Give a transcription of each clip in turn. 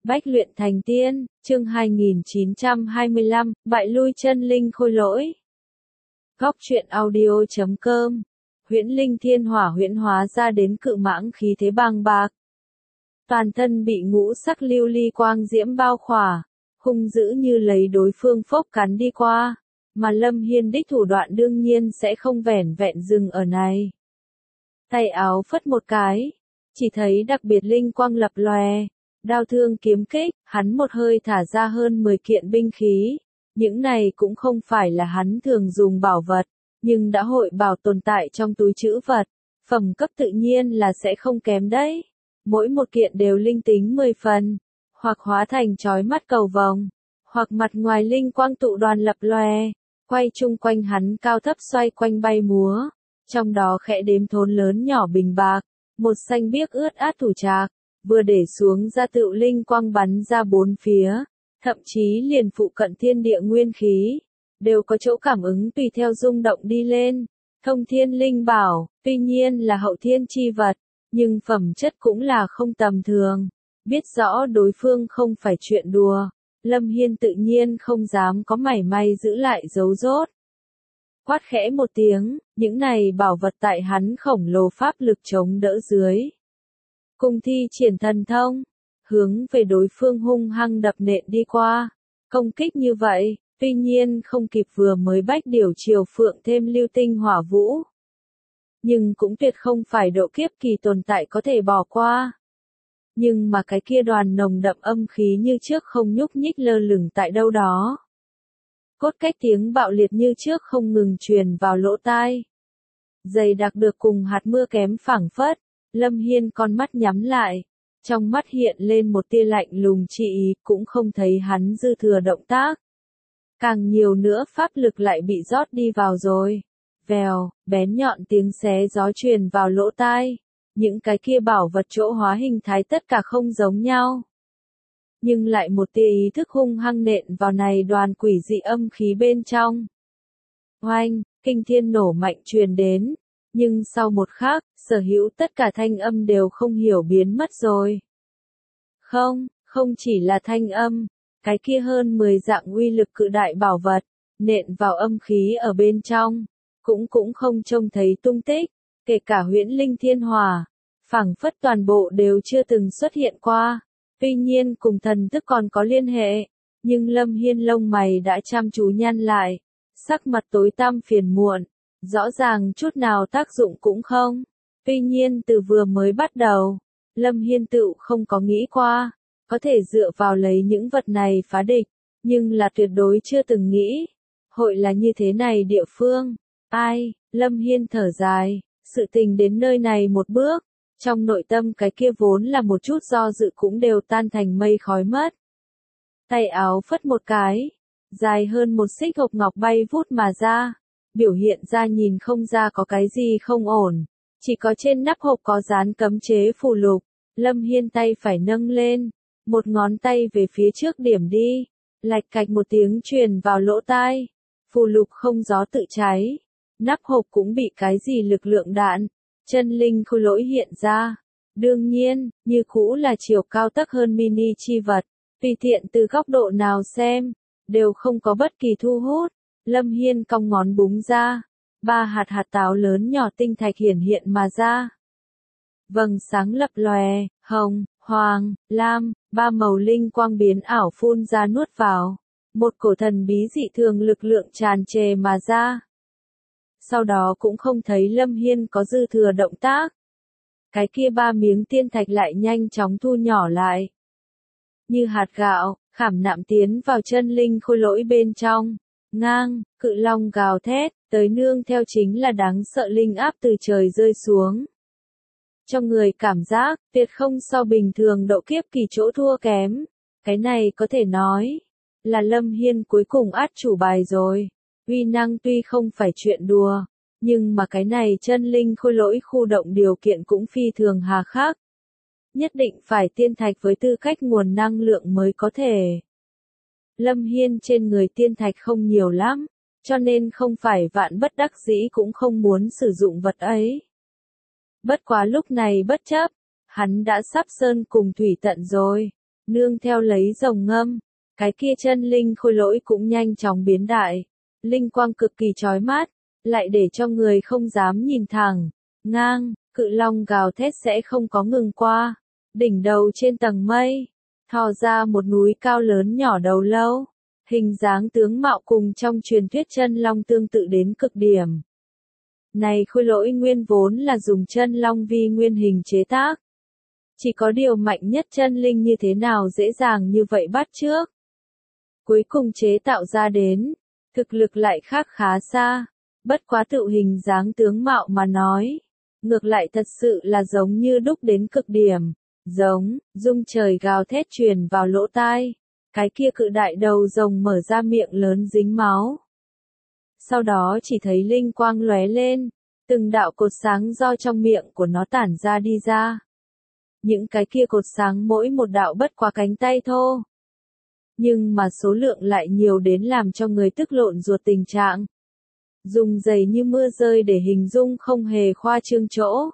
Bách luyện thành tiên, chương 2925, bại lui chân linh khôi lỗi. Góc truyện audio.com. Huyễn linh thiên hỏa huyễn hóa ra đến cự mãng khí thế bàng bạc. Toàn thân bị ngũ sắc lưu ly quang diễm bao khỏa, hung dữ như lấy đối phương phốc cắn đi qua, mà Lâm Hiên đích thủ đoạn đương nhiên sẽ không vẻn vẹn dừng ở này. Tay áo phất một cái, chỉ thấy đặc biệt linh quang lập lòe. Đao thương kiếm kích, hắn một hơi thả ra hơn 10 kiện binh khí. Những này cũng không phải là hắn thường dùng bảo vật, nhưng đã hội bảo tồn tại trong túi trữ vật. Phẩm cấp tự nhiên là sẽ không kém đấy. Mỗi một kiện đều linh tính 10 phần, hoặc hóa thành chói mắt cầu vồng, hoặc mặt ngoài linh quang tụ đoàn lập lòe, quay chung quanh hắn cao thấp xoay quanh bay múa. Trong đó khẽ đếm thốn lớn nhỏ bình bạc, một xanh biếc ướt át thủ trạc. Vừa để xuống ra tựu linh quang bắn ra bốn phía, thậm chí liền phụ cận thiên địa nguyên khí, đều có chỗ cảm ứng tùy theo rung động đi lên. Thông thiên linh bảo, tuy nhiên là hậu thiên chi vật, nhưng phẩm chất cũng là không tầm thường. Biết rõ đối phương không phải chuyện đùa, Lâm Hiên tự nhiên không dám có mảy may giữ lại dấu rốt. Quát khẽ một tiếng, những này bảo vật tại hắn khổng lồ pháp lực chống đỡ dưới. Cùng thi triển thần thông, hướng về đối phương hung hăng đập nện đi qua. Công kích như vậy, tuy nhiên không kịp vừa mới bách điều triều phượng thêm lưu tinh hỏa vũ. Nhưng cũng tuyệt không phải độ kiếp kỳ tồn tại có thể bỏ qua. Nhưng mà cái kia đoàn nồng đậm âm khí như trước không nhúc nhích lơ lửng tại đâu đó. Cốt cách tiếng bạo liệt như trước không ngừng truyền vào lỗ tai. Dày đặc được cùng hạt mưa kém phảng phất. Lâm Hiên con mắt nhắm lại, trong mắt hiện lên một tia lạnh lùng chi ý, cũng không thấy hắn dư thừa động tác. Càng nhiều nữa pháp lực lại bị rót đi vào rồi. Vèo, bén nhọn tiếng xé gió truyền vào lỗ tai. Những cái kia bảo vật chỗ hóa hình thái tất cả không giống nhau. Nhưng lại một tia ý thức hung hăng nện vào này đoàn quỷ dị âm khí bên trong. Oanh, kinh thiên nổ mạnh truyền đến. Nhưng sau một khắc, sở hữu tất cả thanh âm đều không hiểu biến mất rồi. Không chỉ là thanh âm, cái kia hơn 10 dạng uy lực cự đại bảo vật, nện vào âm khí ở bên trong, cũng không trông thấy tung tích, kể cả huyễn linh thiên hỏa, phảng phất toàn bộ đều chưa từng xuất hiện qua. Tuy nhiên cùng thần thức còn có liên hệ, nhưng Lâm Hiên lông mày đã chăm chú nhăn lại, sắc mặt tối tăm phiền muộn. Rõ ràng chút nào tác dụng cũng không. Tuy nhiên từ vừa mới bắt đầu, Lâm Hiên tựu không có nghĩ qua, có thể dựa vào lấy những vật này phá địch, nhưng là tuyệt đối chưa từng nghĩ. Hội là như thế này địa phương. Ai, Lâm Hiên thở dài, sự tình đến nơi này một bước, trong nội tâm cái kia vốn là một chút do dự cũng đều tan thành mây khói mất. Tay áo phất một cái, dài hơn một xích hộp ngọc bay vút mà ra. Biểu hiện ra nhìn không ra có cái gì không ổn, chỉ có trên nắp hộp có dán cấm chế phù lục. Lâm Hiên tay phải nâng lên, một ngón tay về phía trước điểm đi, lạch cạch một tiếng truyền vào lỗ tai. Phù lục không gió tự cháy, nắp hộp cũng bị cái gì lực lượng đạn, chân linh khôi lỗi hiện ra. Đương nhiên, như cũ là chiều cao tấc hơn mini chi vật, tùy tiện từ góc độ nào xem, đều không có bất kỳ thu hút. Lâm Hiên cong ngón búng ra, 3 hạt táo lớn nhỏ tinh thạch hiển hiện mà ra. Vầng sáng lập lòe, hồng, hoàng, lam, 3 màu linh quang biến ảo phun ra nuốt vào. Một cổ thần bí dị thường lực lượng tràn trề mà ra. Sau đó cũng không thấy Lâm Hiên có dư thừa động tác. Cái kia 3 miếng tiên thạch lại nhanh chóng thu nhỏ lại. Như hạt gạo, khảm nạm tiến vào chân linh khôi lỗi bên trong. Ngang, cự long gào thét, tới nương theo chính là đáng sợ linh áp từ trời rơi xuống. Cho người cảm giác, tuyệt không so bình thường độ kiếp kỳ chỗ thua kém. Cái này có thể nói, là Lâm Hiên cuối cùng át chủ bài rồi. Uy năng tuy không phải chuyện đùa, nhưng mà cái này chân linh khôi lỗi khu động điều kiện cũng phi thường hà khắc. Nhất định phải tiên thạch với tư cách nguồn năng lượng mới có thể. Lâm Hiên trên người tiên thạch không nhiều lắm, cho nên không phải vạn bất đắc dĩ cũng không muốn sử dụng vật ấy. Bất quá lúc này bất chấp, hắn đã sắp sơn cùng thủy tận rồi, nương theo lấy rồng ngâm, cái kia chân linh khôi lỗi cũng nhanh chóng biến đại, linh quang cực kỳ chói mắt, lại để cho người không dám nhìn thẳng, ngang, cự long gào thét sẽ không có ngừng qua, đỉnh đầu trên tầng mây, thò ra một núi cao lớn nhỏ đầu lâu, hình dáng tướng mạo cùng trong truyền thuyết chân long tương tự đến cực điểm. Này khôi lỗi nguyên vốn là dùng chân long vi nguyên hình chế tác. Chỉ có điều mạnh nhất chân linh như thế nào dễ dàng như vậy bắt chước. Cuối cùng chế tạo ra đến, thực lực lại khác khá xa, bất quá tự hình dáng tướng mạo mà nói. Ngược lại thật sự là giống như đúc đến cực điểm, giống, rung trời gào thét truyền vào lỗ tai, cái kia cự đại đầu rồng mở ra miệng lớn dính máu. Sau đó chỉ thấy linh quang lóe lên, từng đạo cột sáng do trong miệng của nó tản ra đi ra. Những cái kia cột sáng mỗi một đạo bất quá cánh tay thô. Nhưng mà số lượng lại nhiều đến làm cho người tức lộn ruột tình trạng. Dùng dày như mưa rơi để hình dung không hề khoa trương chỗ.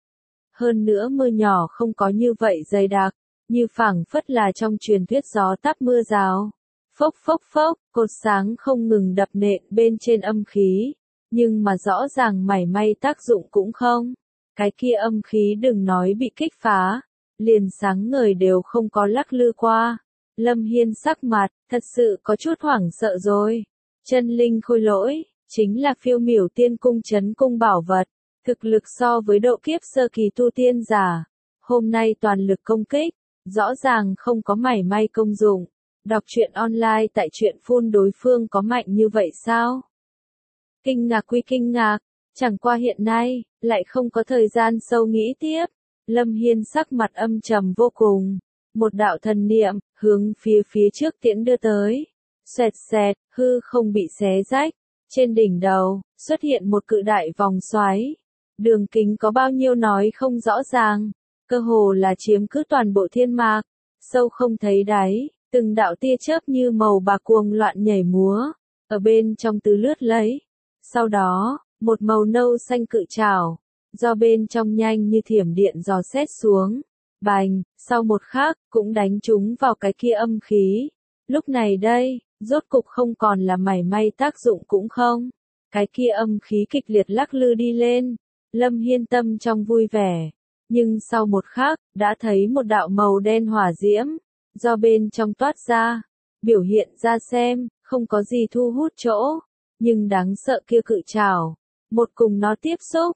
Hơn nữa mưa nhỏ không có như vậy dày đặc, như phảng phất là trong truyền thuyết gió táp mưa rào. Phốc phốc phốc, cột sáng không ngừng đập nện bên trên âm khí, nhưng mà rõ ràng mảy may tác dụng cũng không. Cái kia âm khí đừng nói bị kích phá, liền sáng ngời đều không có lắc lư qua. Lâm Hiên sắc mặt, thật sự có chút hoảng sợ rồi. Chân linh khôi lỗi, chính là phiêu miểu tiên cung trấn cung bảo vật. Thực lực so với độ kiếp sơ kỳ tu tiên giả. Hôm nay toàn lực công kích, rõ ràng không có mảy may công dụng. Đọc truyện online tại truyện phun đối phương có mạnh như vậy sao? Kinh ngạc quy kinh ngạc, chẳng qua hiện nay, lại không có thời gian sâu nghĩ tiếp. Lâm Hiên sắc mặt âm trầm vô cùng. Một đạo thần niệm, hướng phía trước tiễn đưa tới. Xoẹt xẹt, hư không bị xé rách. Trên đỉnh đầu, xuất hiện một cự đại vòng xoáy. Đường kính có bao nhiêu nói không rõ ràng. Cơ hồ là chiếm cứ toàn bộ thiên mạc. Sâu không thấy đáy, từng đạo tia chớp như màu bạc cuồng loạn nhảy múa. Ở bên trong tứ lướt lấy. Sau đó, một màu nâu xanh cự trảo. Do bên trong nhanh như thiểm điện dò xét xuống. Bành, sau một khắc, cũng đánh trúng vào cái kia âm khí. Lúc này đây, rốt cục không còn là mảy may tác dụng cũng không. Cái kia âm khí kịch liệt lắc lư đi lên. Lâm Hiên tâm trong vui vẻ. Nhưng sau một khắc, đã thấy một đạo màu đen hỏa diễm. Do bên trong toát ra. Biểu hiện ra xem, không có gì thu hút chỗ. Nhưng đáng sợ kia cự trảo. Một cùng nó tiếp xúc.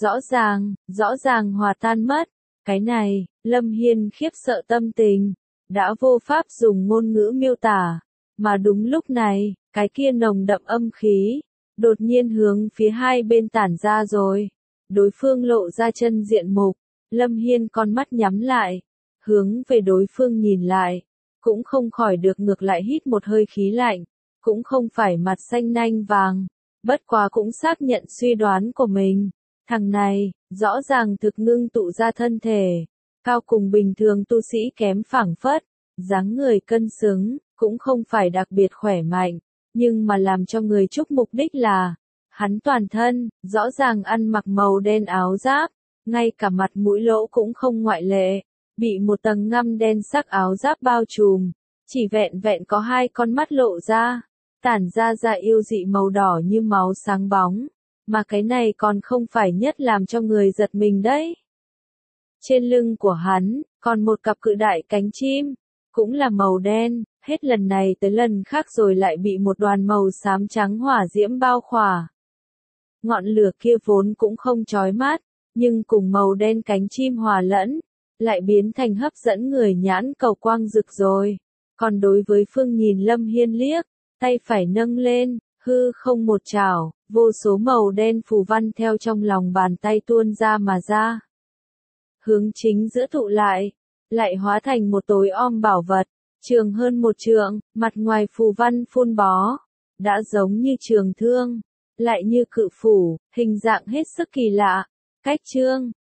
Rõ ràng hòa tan mất. Cái này, Lâm Hiên khiếp sợ tâm tình. Đã vô pháp dùng ngôn ngữ miêu tả. Mà đúng lúc này, cái kia nồng đậm âm khí. Đột nhiên hướng phía hai bên tản ra rồi. Đối phương lộ ra chân diện mục. Lâm Hiên con mắt nhắm lại. Hướng về đối phương nhìn lại. Cũng không khỏi được ngược lại hít một hơi khí lạnh. Cũng không phải mặt xanh nanh vàng. Bất quá cũng xác nhận suy đoán của mình. Thằng này, rõ ràng thực ngưng tụ ra thân thể. Cao cùng bình thường tu sĩ kém phảng phất. Dáng người cân xứng, cũng không phải đặc biệt khỏe mạnh. Nhưng mà làm cho người chúc mục đích là. Hắn toàn thân, rõ ràng ăn mặc màu đen áo giáp. Ngay cả mặt mũi lỗ cũng không ngoại lệ. Bị một tầng ngăm đen sắc áo giáp bao trùm. Chỉ vẹn vẹn có hai con mắt lộ ra. Tản ra yêu dị màu đỏ như máu sáng bóng. Mà cái này còn không phải nhất làm cho người giật mình đấy. Trên lưng của hắn, còn một cặp cự đại cánh chim. Cũng là màu đen, hết lần này tới lần khác rồi lại bị một đoàn màu xám trắng hỏa diễm bao khỏa. Ngọn lửa kia vốn cũng không chói mắt, nhưng cùng màu đen cánh chim hòa lẫn, lại biến thành hấp dẫn người nhãn cầu quang rực rồi. Còn đối với Phương nhìn Lâm Hiên liếc, tay phải nâng lên, hư không một chảo, vô số màu đen phù văn theo trong lòng bàn tay tuôn ra mà ra. Hướng chính giữa tụ lại hóa thành một tối om bảo vật, trường hơn một trượng, mặt ngoài phù văn phun bó, đã giống như trường thương, lại như cự phủ, hình dạng hết sức kỳ lạ. Cách chương